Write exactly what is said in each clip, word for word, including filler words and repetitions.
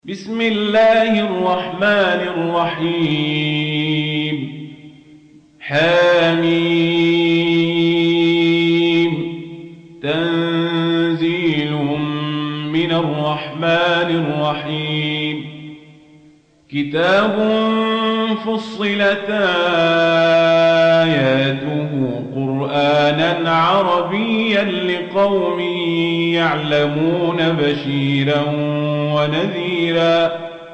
بسم الله الرحمن الرحيم. حميم. تنزيل من الرحمن الرحيم. كتاب فصلت آياته قرآنا عربيا لقوم يعلمون بشيرا ونذيرا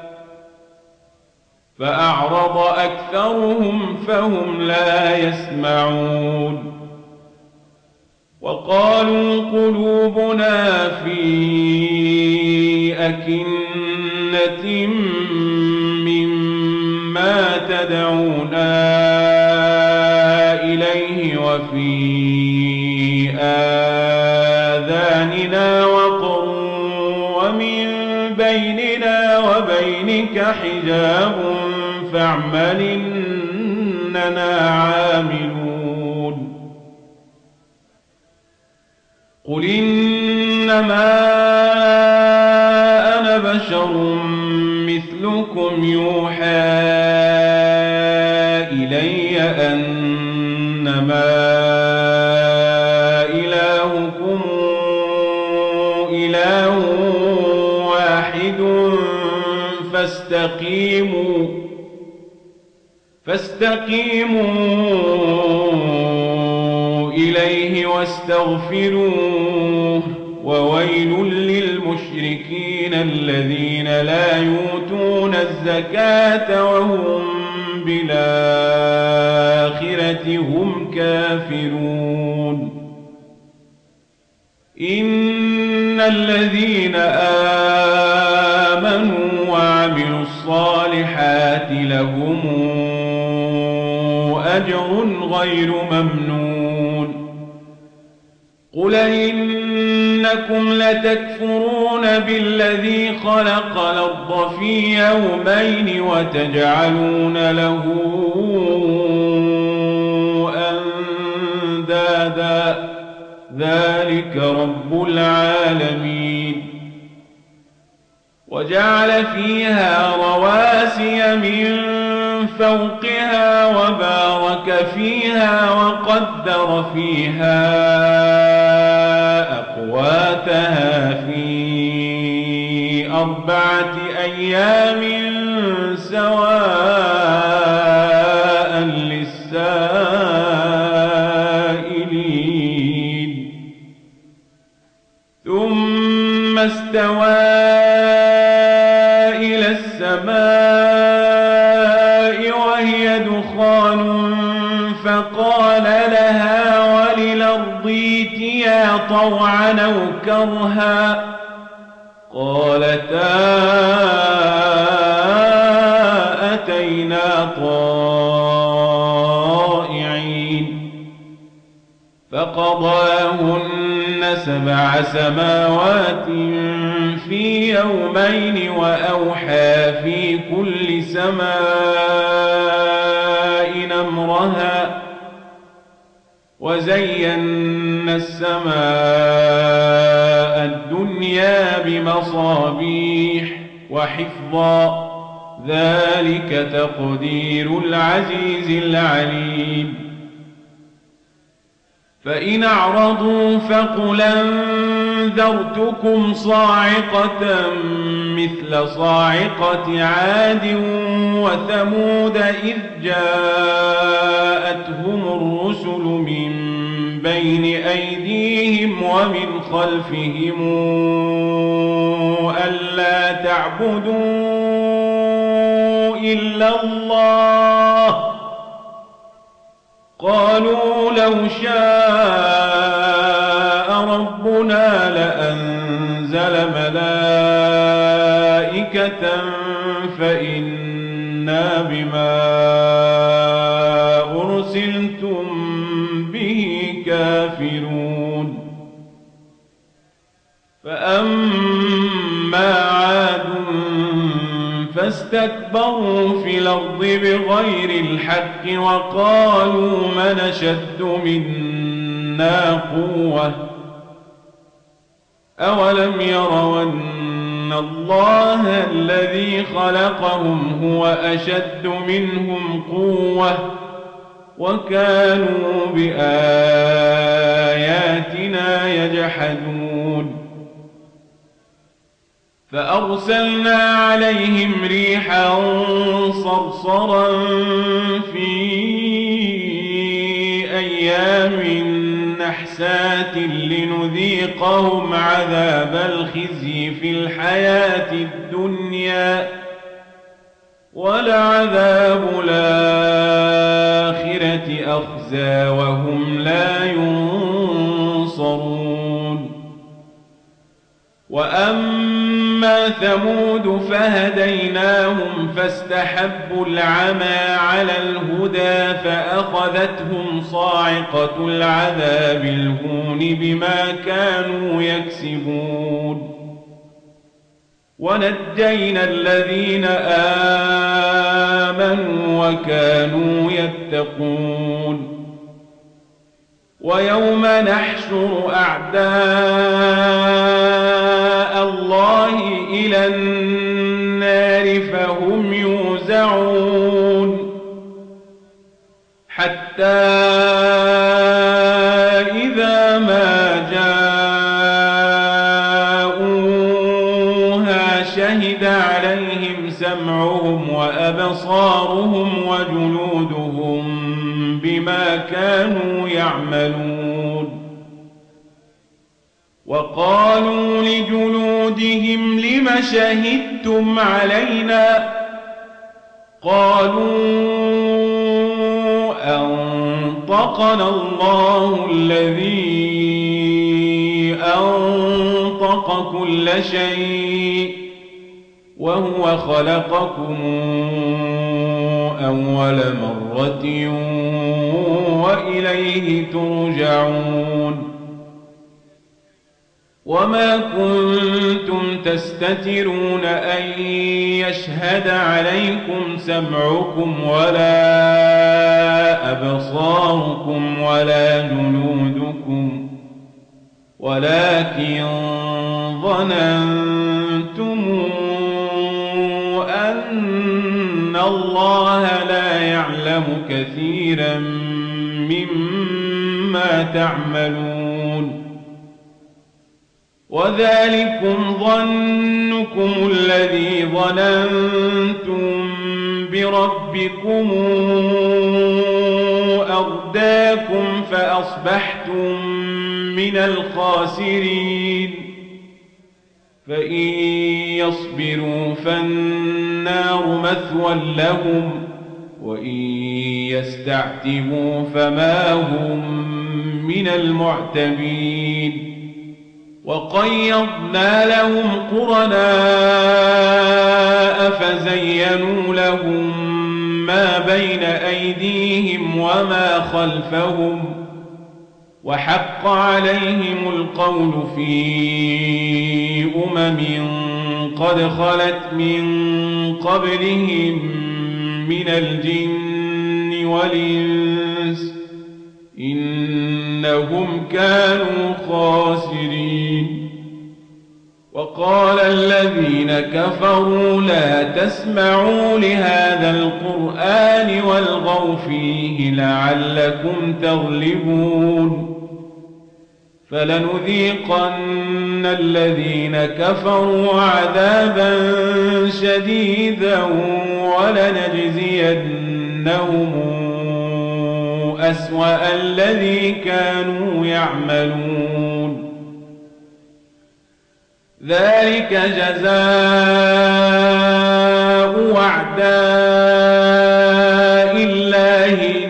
فأعرض أكثرهم فهم لا يسمعون. وقالوا قلوبنا في أكنة مما تدعونا إليه وفي آذاننا وقر ومن بيننا وبينك حجاب فاعمل إننا عاملون. قل إنما أنا بشر مثلكم يوحى إلي أنما إلهكم إله واحد فاستقيموا فاستقيموا إليه واستغفروه. وويل للمشركين الذين لا يؤتون الزكاة وهم بالآخرة هم كافرون. إن الذين آمنوا وعملوا الصالحات لهم أجر غير ممنون. قل إنكم لتكفرون بالذي خلق الأرض في يومين وتجعلون له أندادا ذلك رب العالمين. وجعل فيها رواسي من فوقها وبارك فيها وقدر فيها أقواتها في أربعة أيام سواء للسائلين. ثم استوى إلى السماء وهي دخان فقال لها وللأرض ائتيا طوعا أو كرها قالتا أتينا طائعين. فقضاهن سبع سماوات في يومين وأوحى في كل سماء أمرها وزينا السماء الدنيا بمصابيح وحفظا ذلك تقدير العزيز العليم. فإن أعرضوا فقل أنذرتكم صاعقة مثل صاعقة عاد وثمود إذ جاءتهم الرسل من بين أيديهم ومن خلفهم ألا تعبدوا إلا الله قالوا لو شاء ربنا لأنزل ملائكة فإنا بما أرسلتم به كافرون. فأما عاد فاستكبروا في الأرض بغير الحق وقالوا من أشد منا قوة أولم يروا الله الذي خلقهم هو أشد منهم قوة وكانوا بآياتنا يجحدون فأرسلنا عليهم ريحا صرصرا في أيام نحسات لنذيقهم عذاب الخزي في الحياة الدنيا ولعذاب الآخرة أخزى وهم لا ينصرون وأما ثمود فهديناهم فاستحبوا العمى على الهدى فأخذتهم صاعقة العذاب الهون بما كانوا يكسبون ونجينا الذين آمنوا وكانوا يتقون ويوم نحشر أعداء الله إلى النار فهم يوزعون حتى إذا ما جاءوها شهد عليهم سمعهم وأبصارهم وجلودهم بما كانوا يعملون وقالوا لجلودهم لم شهدتم علينا قالوا أنطقنا الله الذي أنطق كل شيء وهو خلقكم أول مرة وإليه ترجعون وما كنتم تستترون أن يشهد عليكم سمعكم ولا أبصاركم ولا جلودكم ولكن ظننتم أن الله لا يعلم كثيرا مما تعملون وذلكم ظنكم الذي ظننتم بربكم أرداكم فأصبحتم من الخاسرين فإن يصبروا فالنار مثوى لهم وإن يستعتبوا فما هم من المعتبين وقيضنا لهم قرناء فزينوا لهم ما بين أيديهم وما خلفهم وحق عليهم القول في أمم قد خلت من قبلهم من الجن والإنس إنهم كانوا خاسرين وقال الذين كفروا لا تسمعوا لهذا القرآن والغوا فيه لعلكم تغلبون فلنذيقن الذين كفروا عذابا شديدا ولنجزينهم أسوأ الذي كانوا يعملون ذلك جزاء أعداء الله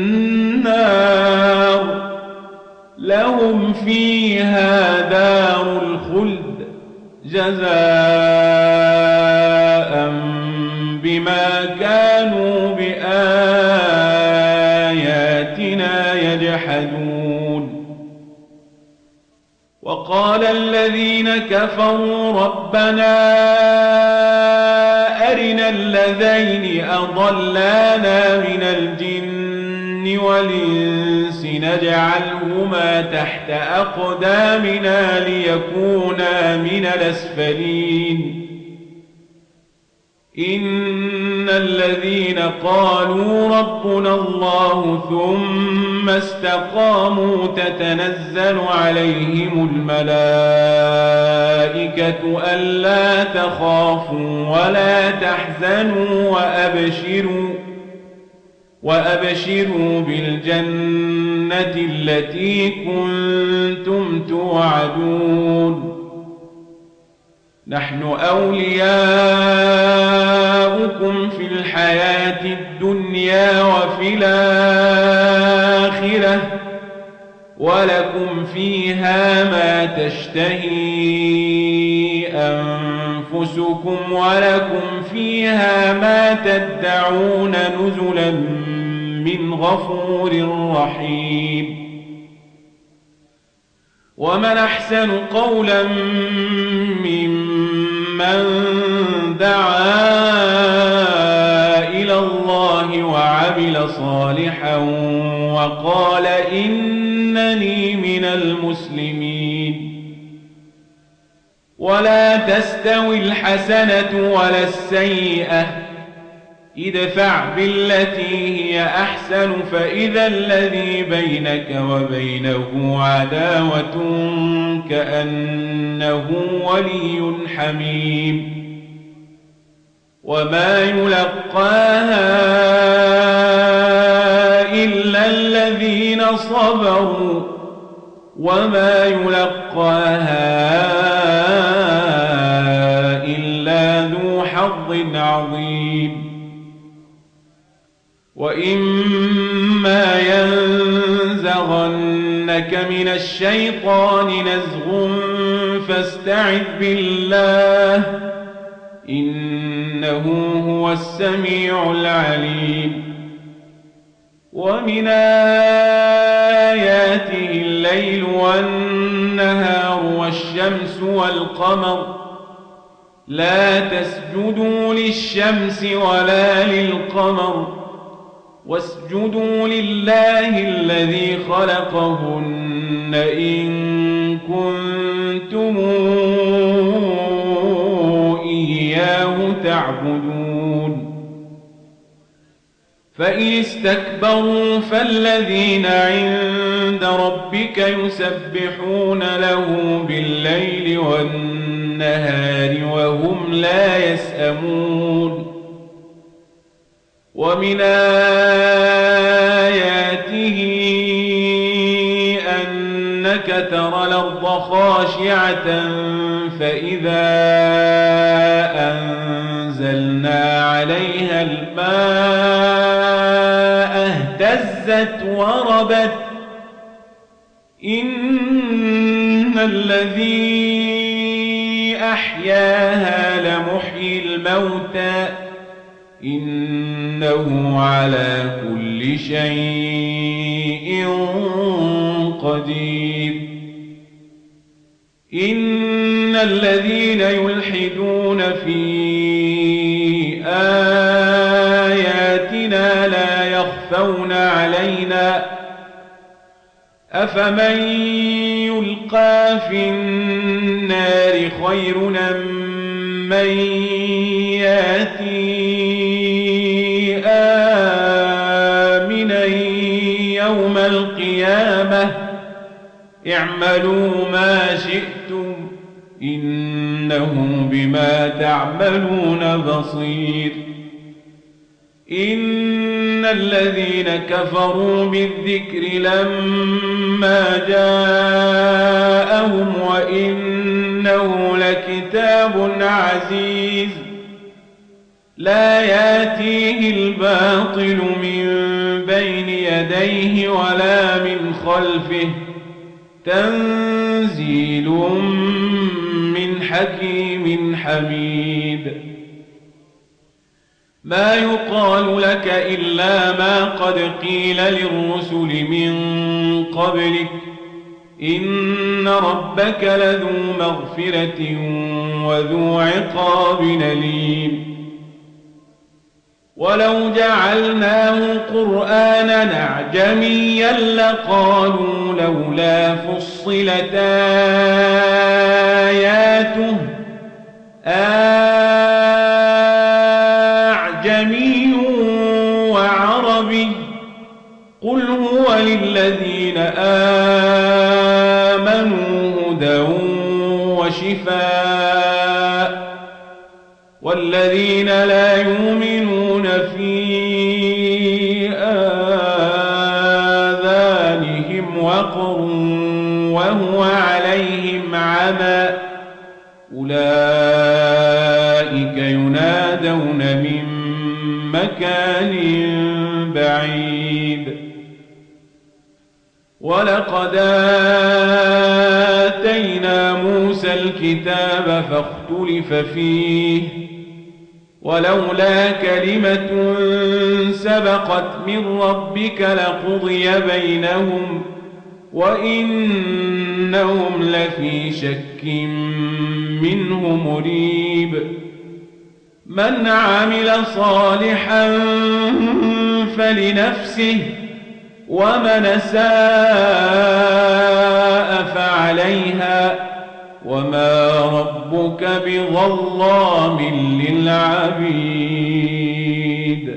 النار لهم فيها دار الخلد جزاء بما كانوا بآياتنا يجحدون وقال الذين كفروا ربنا أرنا الذين أضلانا من الجن والإنس نجعلهما تحت أقدامنا ليكونا من الأسفلين إن الذين قالوا ربنا الله ثم استقاموا تتنزل عليهم الملائكة ألا تخافوا ولا تحزنوا وأبشروا وأبشروا بالجنة التي كنتم توعدون نحن أولياؤكم في الحياة الدنيا وفي الآخرة ولكم فيها ما تشتهي أنفسكم ولكم فيها ما تدعون نزلا من غفور رحيم ومن أحسن قولا ممن دعا إلى الله وعمل صالحا وقال إنني من المسلمين ولا تستوي الحسنة ولا السيئة ادفع بالتي هي أحسن فإذا الذي بينك وبينه عداوة كأنه ولي حميم وما يلقاها إلا الذين صبروا وما يلقاها إلا ذو حظ عظيم وإما ينزغنك من الشيطان نزغ فاستعذ بالله إنه هو السميع العليم ومن آياته الليل والنهار والشمس والقمر لا تسجدوا للشمس ولا للقمر واسجدوا لله الذي خلقهن إن كنتم إياه تعبدون فإن استكبروا فالذين عند ربك يسبحون له بالليل والنهار وهم لا يسأمون ومن آياته أنك ترى الأرض خاشعة فإذا أنزلنا عليها الماء اهتزت وربت إن الذي أحياها لمحيي الموتى إنه على كل شيء قدير إن الذين يلحدون في آياتنا لا يخفون علينا أفمن يلقى في النار خير من ياتي آمنا يوم القيامة اعملوا ما شئتم إنه بما تعملون بصير إن الذين كفروا بالذكر لما جاءهم وإنه لكتاب عزيز لا ياتيه الباطل من بين يديه ولا من خلفه تنزيل من حكيم حميد ما يقال لك إلا ما قد قيل للرسل من قبلك إن ربك لذو مغفرة وذو عقاب أليم ولو جعلناه قرآنا أعجميا لقالوا لولا فصلت آياته أعجمي وعربي قل هو للذين آمنوا هدى وشفاء والذين لا يؤمنون في آذانهم وقر وهو عليهم عمى أولئك ينادون من مكان بعيد ولقد آتينا موسى الكتاب فاختلف فيه ولولا كلمة سبقت من ربك لقضي بينهم وإنهم لفي شك منه مريب من عمل صالحا فلنفسه ومن أساء فعليها وما ربك بظلام للعبيد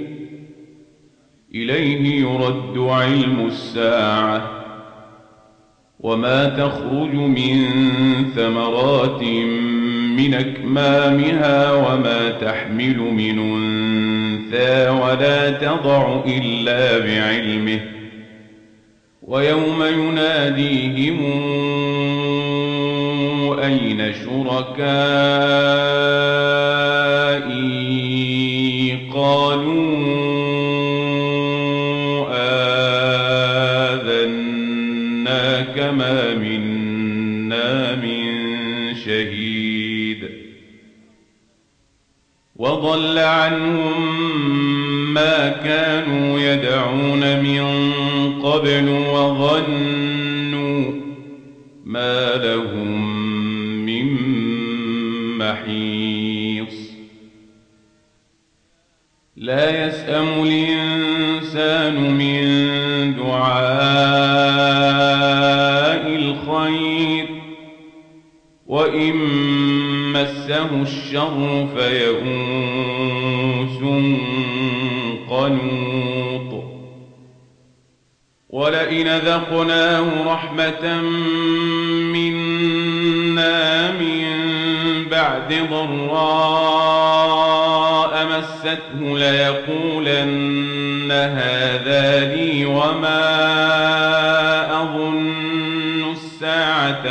إليه يرد علم الساعة وما تخرج من ثمرات من أكمامها وما تحمل من أنثى ولا تضع إلا بعلمه ويوم يناديهم أين شركائي قالوا آذناك ما منا من شهيد وضل عنهم ما كانوا يدعون من قبل وظنوا ما لهم من محيص لا يسأم الإنسان من دعاء الخير وإن مسه الشر فيئوس قنوط ولئن ذقناه رحمة منا من بعد ضراء مسته ليقولن هذا لي وما أظن الساعة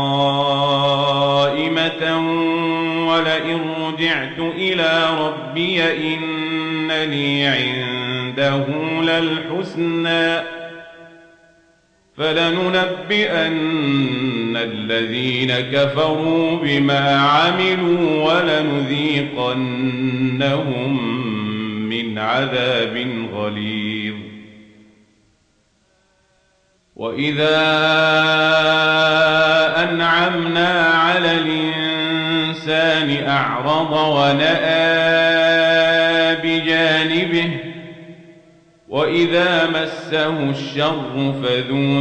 قائمة ولئن رجعت إلى ربي إن لي عنده للحسنى فلننبئن الذين كفروا بما عملوا ولنذيقنهم من عذاب غليظ وإذا أنعمنا على الإنسان أعرض ونأى بجانبه وإذا مسه الشر فذو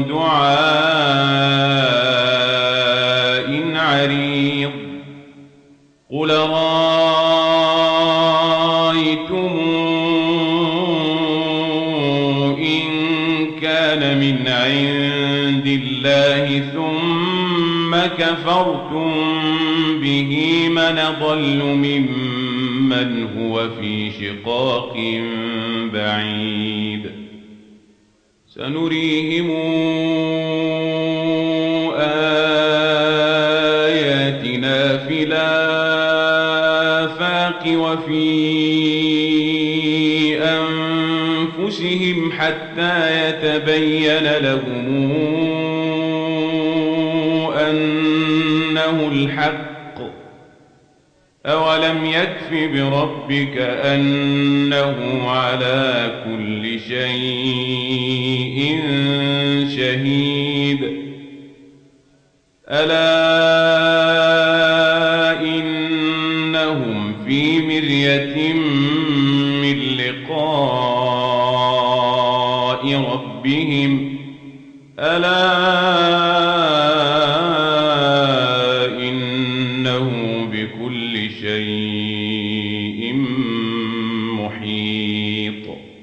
دعاء عريض قل رأيتم إن كان من عند الله ثم كفرتم به من ضل ممن هو في شقاق بعيد سنريهم آياتنا في الآفاق وفي أنفسهم حتى يتبين لهم أنه الحق أولم يكف بربك أنه على كل شيء شهيد ألا إنهم في مرية مرية من لقاء ربهم ألا إنه بكل شيء محيط